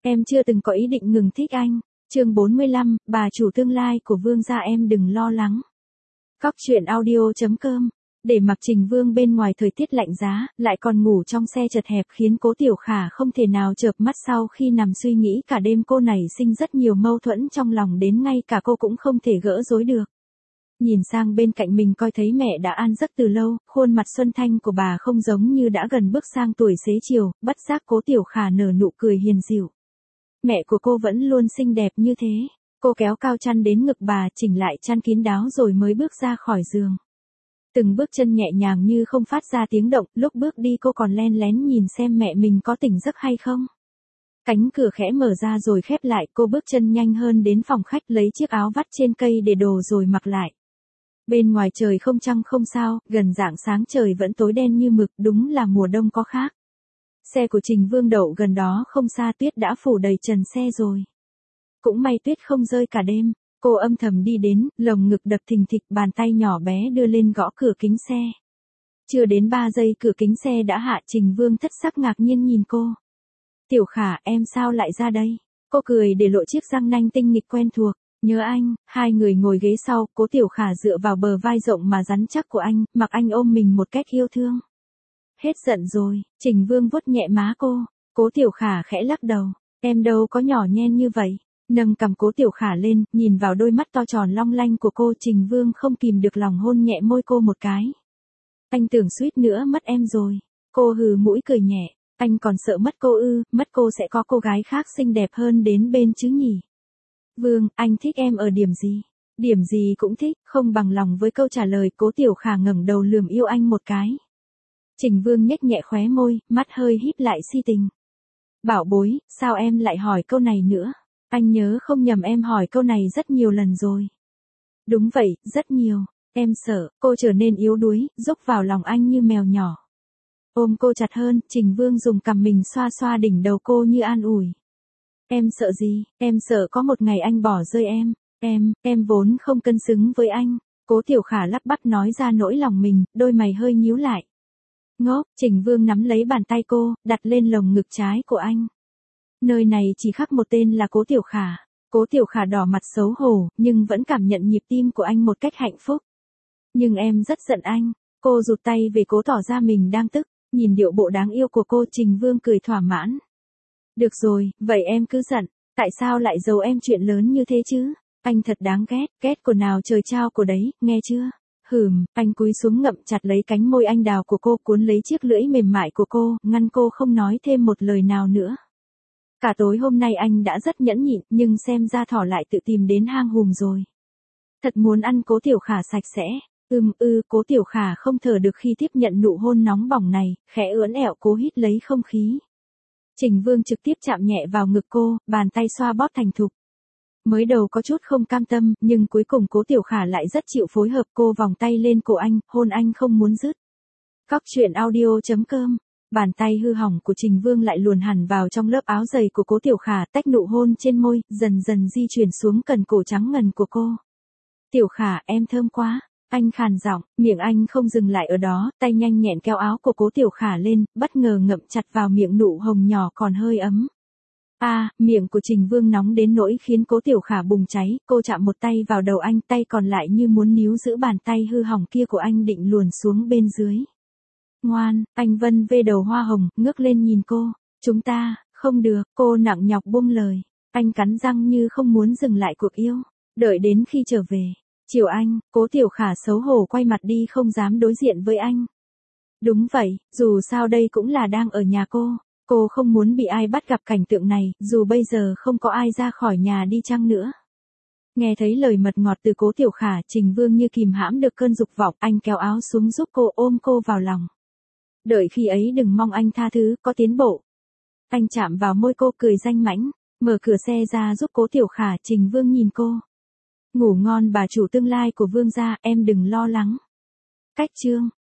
Em chưa từng có ý định ngừng thích anh. Chương 45, bà chủ tương lai của Vương gia em đừng lo lắng. Góc truyện audio.com. Để mặc Trình Vương bên ngoài thời tiết lạnh giá, lại còn ngủ trong xe chật hẹp khiến Cố Tiểu Khả không thể nào chợp mắt sau khi nằm suy nghĩ cả đêm. Cô nảy sinh rất nhiều mâu thuẫn trong lòng đến ngay cả cô cũng không thể gỡ rối được. Nhìn sang bên cạnh mình coi thấy mẹ đã an giấc từ lâu, khuôn mặt xuân thanh của bà không giống như đã gần bước sang tuổi xế chiều, bất giác Cố Tiểu Khả nở nụ cười hiền dịu. Mẹ của cô vẫn luôn xinh đẹp như thế. Cô kéo cao chăn đến ngực bà, chỉnh lại chăn kín đáo rồi mới bước ra khỏi giường. Từng bước chân nhẹ nhàng như không phát ra tiếng động, lúc bước đi cô còn len lén nhìn xem mẹ mình có tỉnh giấc hay không. Cánh cửa khẽ mở ra rồi khép lại, cô bước chân nhanh hơn đến phòng khách lấy chiếc áo vắt trên cây để đồ rồi mặc lại. Bên ngoài trời không trăng không sao, gần rạng sáng trời vẫn tối đen như mực, đúng là mùa đông có khác. Xe của Trình Vương đậu gần đó không xa, tuyết đã phủ đầy trần xe rồi. Cũng may tuyết không rơi cả đêm. Cô âm thầm đi đến, lồng ngực đập thình thịch, bàn tay nhỏ bé đưa lên gõ cửa kính xe. Chưa đến 3 giây cửa kính xe đã hạ. Trình Vương thất sắc ngạc nhiên nhìn cô. Tiểu Khả, em sao lại ra đây? Cô cười để lộ chiếc răng nanh tinh nghịch quen thuộc. Nhớ anh. Hai người ngồi ghế sau, Cố Tiểu Khả dựa vào bờ vai rộng mà rắn chắc của anh, mặc anh ôm mình một cách yêu thương. Hết giận rồi. Trình Vương vuốt nhẹ má cô. Cố Tiểu Khả khẽ lắc đầu. Em đâu có nhỏ nhen như vậy. Nâng cằm Cố Tiểu Khả lên, nhìn vào đôi mắt to tròn long lanh của cô. Trình Vương không kìm được lòng hôn nhẹ môi cô một cái. Anh tưởng suýt nữa mất em rồi. Cô hừ mũi cười nhẹ. Anh còn sợ mất cô ư? Mất cô sẽ có cô gái khác xinh đẹp hơn đến bên chứ nhỉ? Vương, anh thích em ở điểm gì? Điểm gì cũng thích. Không bằng lòng với câu trả lời, Cố Tiểu Khả ngẩng đầu lườm yêu anh một cái. Trình Vương nhếch nhẹ khóe môi, mắt hơi híp lại si tình. Bảo bối, sao em lại hỏi câu này nữa? Anh nhớ không nhầm em hỏi câu này rất nhiều lần rồi. Đúng vậy, rất nhiều. Em sợ. Cô trở nên yếu đuối, rúc vào lòng anh như mèo nhỏ. Ôm cô chặt hơn, Trình Vương dùng cằm mình xoa xoa đỉnh đầu cô như an ủi. Em sợ gì? Em sợ có một ngày anh bỏ rơi em. Em vốn không cân xứng với anh. Cố Tiểu Khả lắp bắp nói ra nỗi lòng mình, đôi mày hơi nhíu lại. Ngốc. Trình Vương nắm lấy bàn tay cô, đặt lên lồng ngực trái của anh. Nơi này chỉ khắc một tên là Cố Tiểu Khả. Cố Tiểu Khả đỏ mặt xấu hổ, nhưng vẫn cảm nhận nhịp tim của anh một cách hạnh phúc. Nhưng em rất giận anh. Cô rụt tay về cố tỏ ra mình đang tức. Nhìn điệu bộ đáng yêu của cô, Trình Vương cười thỏa mãn. Được rồi, vậy em cứ giận. Tại sao lại giấu em chuyện lớn như thế chứ? Anh thật đáng ghét, ghét của nào trời trao của đấy, nghe chưa? Anh cúi xuống ngậm chặt lấy cánh môi anh đào của cô, cuốn lấy chiếc lưỡi mềm mại của cô, ngăn cô không nói thêm một lời nào nữa. Cả tối hôm nay anh đã rất nhẫn nhịn, nhưng xem ra thỏ lại tự tìm đến hang hùm rồi. Thật muốn ăn Cố Tiểu Khả sạch sẽ. Cố Tiểu Khả không thở được khi tiếp nhận nụ hôn nóng bỏng này, khẽ ưỡn ẹo cố hít lấy không khí. Trình Vương trực tiếp chạm nhẹ vào ngực cô, bàn tay xoa bóp thành thục. Mới đầu có chút không cam tâm, nhưng cuối cùng Cố Tiểu Khả lại rất chịu phối hợp. Cô vòng tay lên cổ anh, hôn anh không muốn dứt. Góc truyện audio.com. Bàn tay hư hỏng của Trình Vương lại luồn hẳn vào trong lớp áo dày của Cố Tiểu Khả, tách nụ hôn trên môi, dần dần di chuyển xuống cần cổ trắng ngần của cô. Tiểu Khả, em thơm quá. Anh khàn giọng, miệng anh không dừng lại ở đó, tay nhanh nhẹn kéo áo của Cố Tiểu Khả lên, bất ngờ ngậm chặt vào miệng nụ hồng nhỏ còn hơi ấm. Miệng của Trình Vương nóng đến nỗi khiến Cố Tiểu Khả bùng cháy. Cô chạm một tay vào đầu anh, tay còn lại như muốn níu giữ bàn tay hư hỏng kia của anh định luồn xuống bên dưới. Ngoan, anh vân vê đầu hoa hồng, ngước lên nhìn cô. Chúng ta, không được. Cô nặng nhọc buông lời. Anh cắn răng như không muốn dừng lại cuộc yêu. Đợi đến khi trở về. Chiều anh. Cố Tiểu Khả xấu hổ quay mặt đi, không dám đối diện với anh. Đúng vậy, dù sao đây cũng là đang ở nhà cô. Cô không muốn bị ai bắt gặp cảnh tượng này, dù bây giờ không có ai ra khỏi nhà đi chăng nữa. Nghe thấy lời mật ngọt từ Cố Tiểu Khả, Trình Vương như kìm hãm được cơn dục vọng, anh kéo áo xuống giúp cô, ôm cô vào lòng. Đợi khi ấy đừng mong anh tha thứ, có tiến bộ. Anh chạm vào môi cô, cười danh mãnh, mở cửa xe ra giúp Cố Tiểu Khả. Trình Vương nhìn cô. Ngủ ngon bà chủ tương lai của Vương gia, em đừng lo lắng. Cách chương.